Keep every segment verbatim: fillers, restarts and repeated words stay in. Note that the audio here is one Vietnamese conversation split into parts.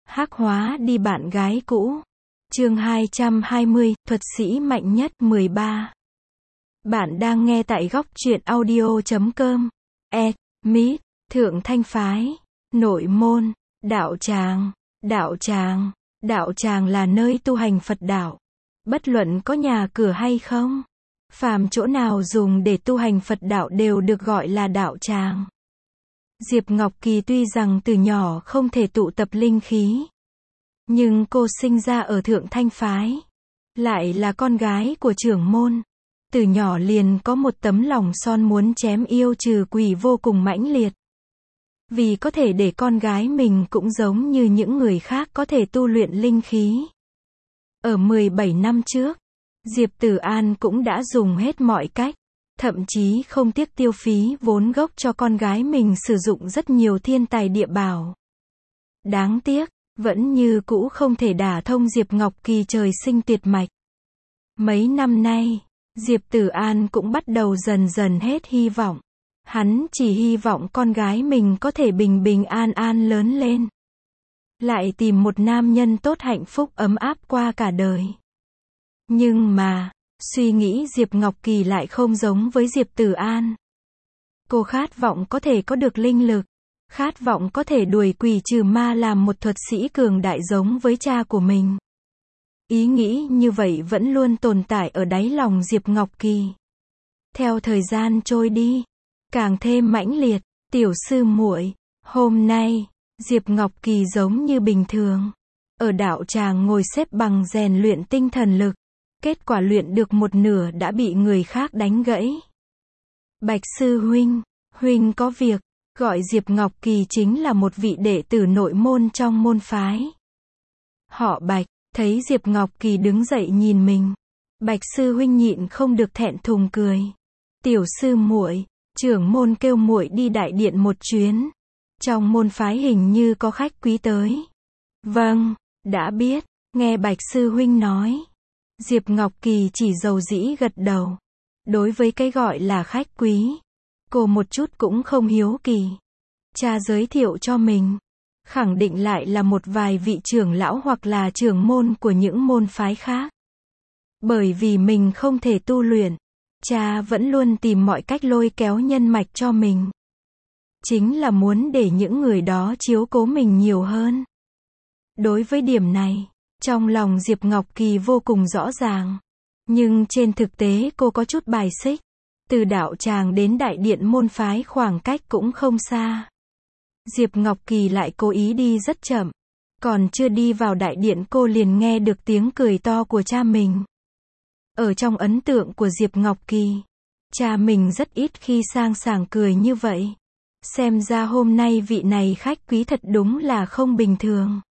Hắc hóa đi bạn gái cũ. Chương hai trăm hai mươi, thuật sĩ mạnh nhất mười ba. Bạn đang nghe tại góc truyện audio chấm com. E, Mít, Thượng Thanh Phái, Nội Môn, Đạo Tràng, Đạo Tràng, Đạo Tràng là nơi tu hành Phật đạo. Bất luận có nhà cửa hay không, phàm chỗ nào dùng để tu hành Phật đạo đều được gọi là đạo tràng. Diệp Ngọc Kỳ tuy rằng từ nhỏ không thể tụ tập linh khí, nhưng cô sinh ra ở Thượng Thanh Phái, lại là con gái của trưởng môn. Từ nhỏ liền có một tấm lòng son muốn chém yêu trừ quỷ vô cùng mãnh liệt. Vì có thể để con gái mình cũng giống như những người khác có thể tu luyện linh khí. Ở mười bảy năm trước, Diệp Tử An cũng đã dùng hết mọi cách, thậm chí không tiếc tiêu phí vốn gốc cho con gái mình sử dụng rất nhiều thiên tài địa bảo. Đáng tiếc, vẫn như cũ không thể đả thông Diệp Ngọc Kỳ trời sinh tuyệt mạch. Mấy năm nay, Diệp Tử An cũng bắt đầu dần dần hết hy vọng. Hắn chỉ hy vọng con gái mình có thể bình bình an an lớn lên, lại tìm một nam nhân tốt hạnh phúc ấm áp qua cả đời. Nhưng mà, suy nghĩ Diệp Ngọc Kỳ lại không giống với Diệp Tử An. Cô khát vọng có thể có được linh lực, khát vọng có thể đuổi quỷ trừ ma làm một thuật sĩ cường đại giống với cha của mình. Ý nghĩ như vậy vẫn luôn tồn tại ở đáy lòng Diệp Ngọc Kỳ. Theo thời gian trôi đi, càng thêm mãnh liệt. Tiểu sư muội, hôm nay, Diệp Ngọc Kỳ giống như bình thường, ở đạo tràng ngồi xếp bằng rèn luyện tinh thần lực. Kết quả luyện được một nửa đã bị người khác đánh gãy. Bạch sư huynh, huynh có việc. Gọi Diệp Ngọc Kỳ chính là một vị đệ tử nội môn trong môn phái. Họ Bạch, thấy Diệp Ngọc Kỳ đứng dậy nhìn mình, Bạch sư huynh nhịn không được thẹn thùng cười. Tiểu sư muội, trưởng môn kêu muội đi đại điện một chuyến. Trong môn phái hình như có khách quý tới. Vâng, đã biết. Nghe Bạch sư huynh nói, Diệp Ngọc Kỳ chỉ dầu dĩ gật đầu. Đối với cái gọi là khách quý, cô một chút cũng không hiếu kỳ. Cha giới thiệu cho mình, khẳng định lại là một vài vị trưởng lão hoặc là trưởng môn của những môn phái khác. Bởi vì mình không thể tu luyện, cha vẫn luôn tìm mọi cách lôi kéo nhân mạch cho mình. Chính là muốn để những người đó chiếu cố mình nhiều hơn. Đối với điểm này, trong lòng Diệp Ngọc Kỳ vô cùng rõ ràng. Nhưng trên thực tế cô có chút bài xích. Từ đạo tràng đến đại điện môn phái khoảng cách cũng không xa. Diệp Ngọc Kỳ lại cố ý đi rất chậm. Còn chưa đi vào đại điện cô liền nghe được tiếng cười to của cha mình. Ở trong ấn tượng của Diệp Ngọc Kỳ, cha mình rất ít khi sang sảng cười như vậy. Xem ra hôm nay vị này khách quý thật đúng là không bình thường.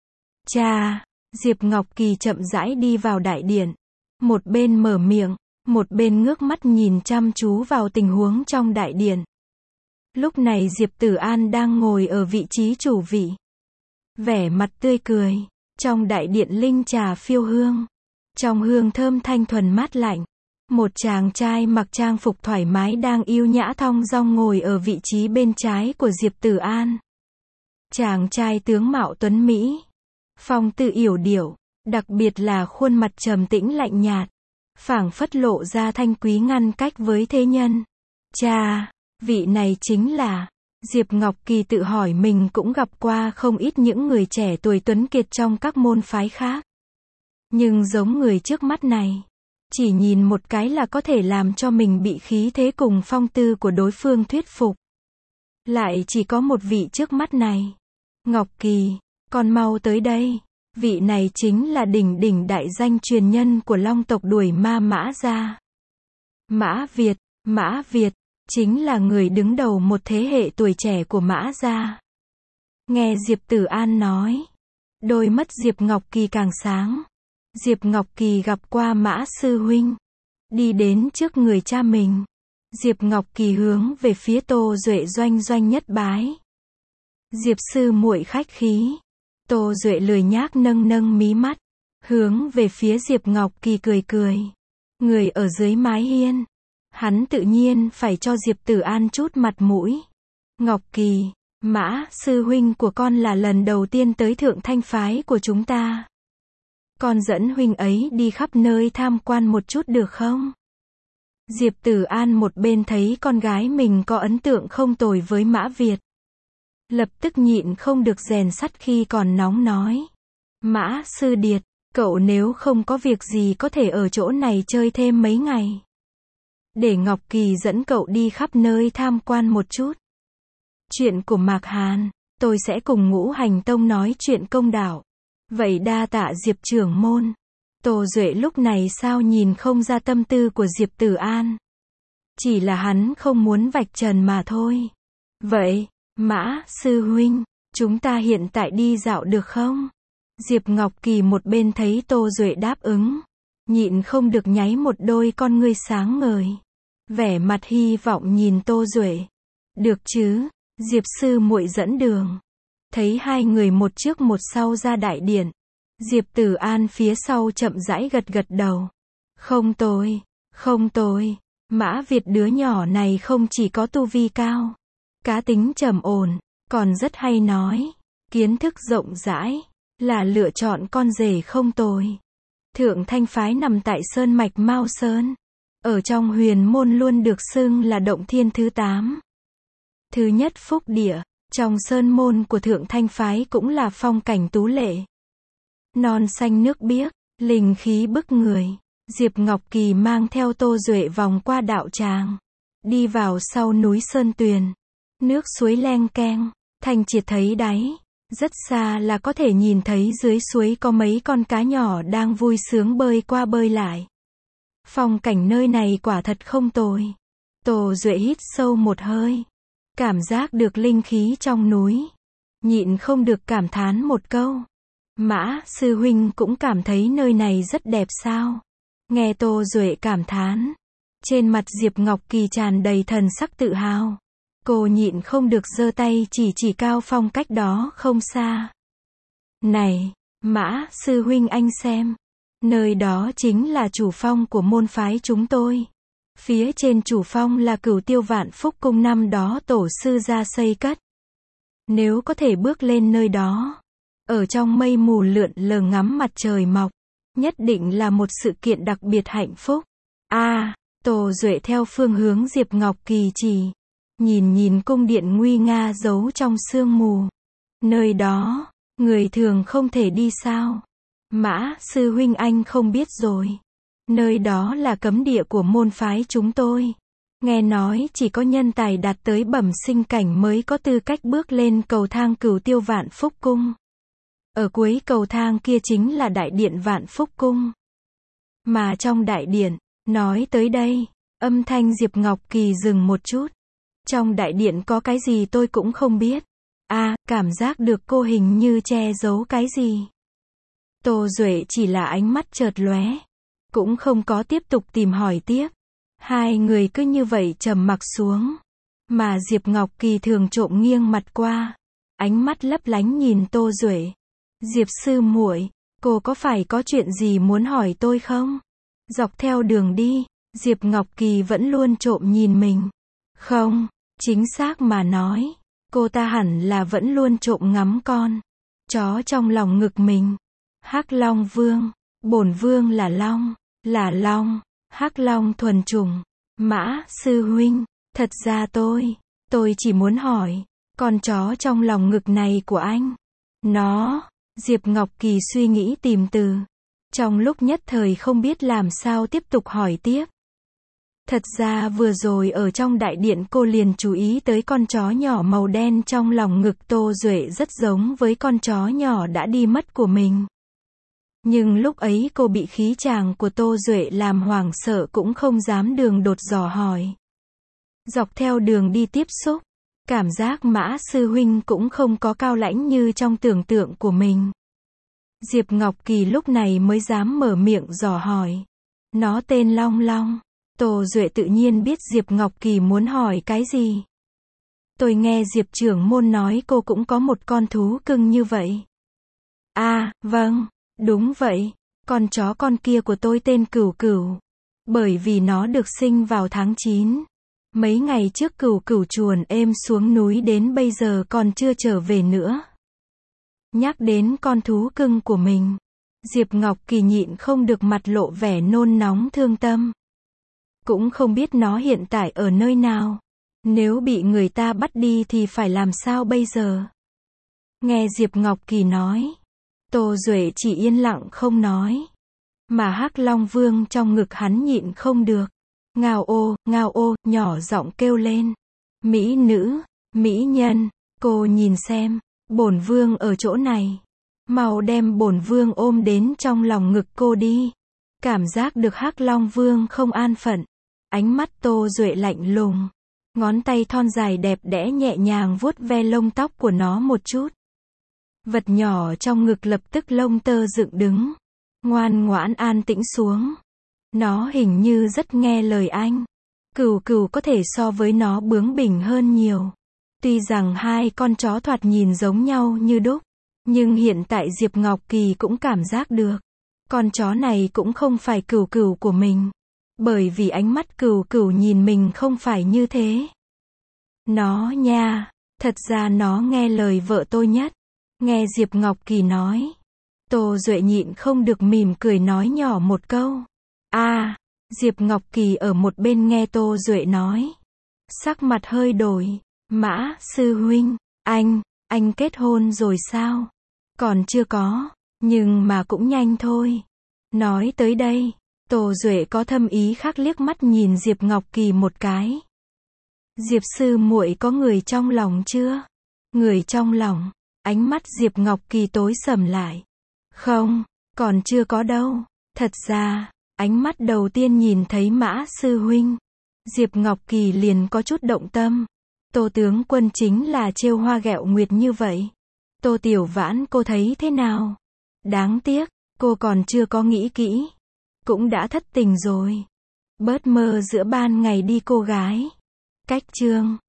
Cha, Diệp Ngọc Kỳ chậm rãi đi vào đại điện. Một bên mở miệng, một bên ngước mắt nhìn chăm chú vào tình huống trong đại điện. Lúc này Diệp Tử An đang ngồi ở vị trí chủ vị. Vẻ mặt tươi cười. Trong đại điện linh trà phiêu hương. Trong hương thơm thanh thuần mát lạnh. Một chàng trai mặc trang phục thoải mái đang yêu nhã thong dong ngồi ở vị trí bên trái của Diệp Tử An. Chàng trai tướng mạo tuấn Mỹ, phong tư yểu điệu, đặc biệt là khuôn mặt trầm tĩnh lạnh nhạt, phảng phất lộ ra thanh quý ngăn cách với thế nhân. Cha, vị này chính là... Diệp Ngọc Kỳ tự hỏi mình cũng gặp qua không ít những người trẻ tuổi tuấn kiệt trong các môn phái khác. Nhưng giống người trước mắt này, chỉ nhìn một cái là có thể làm cho mình bị khí thế cùng phong tư của đối phương thuyết phục. Lại chỉ có một vị trước mắt này. Ngọc Kỳ, con mau tới đây. Vị này chính là đỉnh đỉnh đại danh truyền nhân của Long tộc đuổi ma Mã Gia. Mã Việt, Mã Việt, chính là người đứng đầu một thế hệ tuổi trẻ của Mã Gia. Nghe Diệp Tử An nói, đôi mắt Diệp Ngọc Kỳ càng sáng. Diệp Ngọc Kỳ gặp qua Mã sư huynh, đi đến trước người cha mình. Diệp Ngọc Kỳ hướng về phía Tô Duệ doanh doanh nhất bái. Diệp sư muội khách khí. Tô Duệ lười nhác nâng nâng mí mắt, hướng về phía Diệp Ngọc Kỳ cười cười. Người ở dưới mái hiên, hắn tự nhiên phải cho Diệp Tử An chút mặt mũi. Ngọc Kỳ, Mã sư huynh của con là lần đầu tiên tới Thượng Thanh phái của chúng ta. Con dẫn huynh ấy đi khắp nơi tham quan một chút được không? Diệp Tử An một bên thấy con gái mình có ấn tượng không tồi với Mã Việt. Lập tức nhịn không được rèn sắt khi còn nóng nói. Mã sư điệt, cậu nếu không có việc gì có thể ở chỗ này chơi thêm mấy ngày. Để Ngọc Kỳ dẫn cậu đi khắp nơi tham quan một chút. Chuyện của Mạc Hàn, tôi sẽ cùng Ngũ Hành Tông nói chuyện công đạo. Vậy đa tạ Diệp trưởng môn. Tô Duệ lúc này sao nhìn không ra tâm tư của Diệp Tử An. Chỉ là hắn không muốn vạch trần mà thôi. Vậy, Mã sư huynh, chúng ta hiện tại đi dạo được không? Diệp Ngọc Kỳ một bên thấy Tô Duệ đáp ứng, nhịn không được nháy một đôi con ngươi sáng ngời. Vẻ mặt hy vọng nhìn Tô Duệ. Được chứ, Diệp sư muội dẫn đường. Thấy hai người một trước một sau ra đại điện. Diệp Tử An phía sau chậm rãi gật gật đầu. Không tồi, không tồi. Mã Việt đứa nhỏ này không chỉ có tu vi cao, cá tính trầm ổn, còn rất hay nói, kiến thức rộng rãi, là lựa chọn con rể không tồi. Thượng Thanh phái nằm tại sơn mạch Mao Sơn, ở trong huyền môn luôn được xưng là động thiên thứ tám. Thứ nhất phúc địa, trong sơn môn của Thượng Thanh phái cũng là phong cảnh tú lệ. Non xanh nước biếc, linh khí bức người. Diệp Ngọc Kỳ mang theo Tô Duệ vòng qua đạo tràng, đi vào sau núi Sơn Tuyền. Nước suối leng keng, thanh triệt thấy đáy. Rất xa là có thể nhìn thấy dưới suối có mấy con cá nhỏ đang vui sướng bơi qua bơi lại. Phong cảnh nơi này quả thật không tồi. Tô Duệ hít sâu một hơi, cảm giác được linh khí trong núi, nhịn không được cảm thán một câu. Mã sư huynh cũng cảm thấy nơi này rất đẹp sao? Nghe Tô Duệ cảm thán, trên mặt Diệp Ngọc Kỳ tràn đầy thần sắc tự hào. Cô nhịn không được giơ tay chỉ chỉ cao phong cách đó không xa. Này, Mã sư huynh anh xem, nơi đó chính là chủ phong của môn phái chúng tôi. Phía trên chủ phong là Cửu Tiêu Vạn Phúc Cung năm đó tổ sư ra xây cất. Nếu có thể bước lên nơi đó, ở trong mây mù lượn lờ ngắm mặt trời mọc, nhất định là một sự kiện đặc biệt hạnh phúc. A, à, Tô Duệ theo phương hướng Diệp Ngọc Kỳ chỉ, nhìn nhìn cung điện nguy nga giấu trong sương mù. Nơi đó, người thường không thể đi sao? Mã sư huynh anh không biết rồi. Nơi đó là cấm địa của môn phái chúng tôi. Nghe nói chỉ có nhân tài đạt tới bẩm sinh cảnh mới có tư cách bước lên cầu thang Cửu Tiêu Vạn Phúc Cung. Ở cuối cầu thang kia chính là đại điện Vạn Phúc Cung. Mà trong đại điện, nói tới đây, âm thanh Diệp Ngọc Kỳ dừng một chút. Trong đại điện có cái gì tôi cũng không biết. A, à, cảm giác được cô hình như che giấu cái gì. Tô Duệ chỉ là ánh mắt chợt lóe, cũng không có tiếp tục tìm hỏi tiếp. Hai người cứ như vậy trầm mặc xuống. Mà Diệp Ngọc Kỳ thường trộm nghiêng mặt qua, ánh mắt lấp lánh nhìn Tô Duệ. Diệp sư muội, cô có phải có chuyện gì muốn hỏi tôi không? Dọc theo đường đi, Diệp Ngọc Kỳ vẫn luôn trộm nhìn mình. Không, chính xác mà nói, cô ta hẳn là vẫn luôn trộm ngắm con chó trong lòng ngực mình. Hắc Long Vương, bổn vương là long, là long, Hắc Long thuần chủng. Mã sư huynh, thật ra tôi, tôi chỉ muốn hỏi, con chó trong lòng ngực này của anh, nó, Diệp Ngọc Kỳ suy nghĩ tìm từ, trong lúc nhất thời không biết làm sao tiếp tục hỏi tiếp. Thật ra vừa rồi ở trong đại điện cô liền chú ý tới con chó nhỏ màu đen trong lòng ngực Tô Duệ rất giống với con chó nhỏ đã đi mất của mình. Nhưng lúc ấy cô bị khí chàng của Tô Duệ làm hoảng sợ cũng không dám đường đột dò hỏi. Dọc theo đường đi tiếp xúc, cảm giác Mã sư huynh cũng không có cao lãnh như trong tưởng tượng của mình. Diệp Ngọc Kỳ lúc này mới dám mở miệng dò hỏi. Nó tên Long Long. Tô Duệ tự nhiên biết Diệp Ngọc Kỳ muốn hỏi cái gì. Tôi nghe Diệp trưởng môn nói cô cũng có một con thú cưng như vậy. À, vâng, đúng vậy. Con chó con kia của tôi tên Cửu Cửu. Bởi vì nó được sinh vào tháng chín. Mấy ngày trước Cửu Cửu chuồn êm xuống núi đến bây giờ còn chưa trở về nữa. Nhắc đến con thú cưng của mình, Diệp Ngọc Kỳ nhịn không được mặt lộ vẻ nôn nóng thương tâm. Cũng không biết nó hiện tại ở nơi nào. Nếu bị người ta bắt đi thì phải làm sao bây giờ? Nghe Diệp Ngọc Kỳ nói, Tô Duệ chỉ yên lặng không nói. Mà Hắc Long Vương trong ngực hắn nhịn không được. Ngao ô, ngao ô, nhỏ giọng kêu lên. Mỹ nữ, mỹ nhân, cô nhìn xem, bổn vương ở chỗ này. Mau đem bổn vương ôm đến trong lòng ngực cô đi. Cảm giác được Hắc Long Vương không an phận. Ánh mắt Tô Duệ lạnh lùng. Ngón tay thon dài đẹp đẽ nhẹ nhàng vuốt ve lông tóc của nó một chút. Vật nhỏ trong ngực lập tức lông tơ dựng đứng. Ngoan ngoãn an tĩnh xuống. Nó hình như rất nghe lời anh. Cửu Cửu có thể so với nó bướng bỉnh hơn nhiều. Tuy rằng hai con chó thoạt nhìn giống nhau như đúc, nhưng hiện tại Diệp Ngọc Kỳ cũng cảm giác được. Con chó này cũng không phải Cửu Cửu của mình. Bởi vì ánh mắt Cửu Cửu nhìn mình không phải như thế. Nó nha, thật ra nó nghe lời vợ tôi nhất. Nghe Diệp Ngọc Kỳ nói. Tô Duệ nhịn không được mỉm cười nói nhỏ một câu. À, Diệp Ngọc Kỳ ở một bên nghe Tô Duệ nói. Sắc mặt hơi đổi. Mã sư huynh, anh, anh kết hôn rồi sao? Còn chưa có, nhưng mà cũng nhanh thôi. Nói tới đây, Tô Duệ có thâm ý khác liếc mắt nhìn Diệp Ngọc Kỳ một cái. Diệp sư muội có người trong lòng chưa? Người trong lòng, ánh mắt Diệp Ngọc Kỳ tối sầm lại. Không, còn chưa có đâu. Thật ra, ánh mắt đầu tiên nhìn thấy Mã sư huynh, Diệp Ngọc Kỳ liền có chút động tâm. Tô tướng quân chính là trêu hoa ghẹo nguyệt như vậy. Tô Tiểu Vãn cô thấy thế nào? Đáng tiếc, cô còn chưa có nghĩ kỹ. Cũng đã thất tình rồi. Bớt mơ giữa ban ngày đi cô gái. Cách chương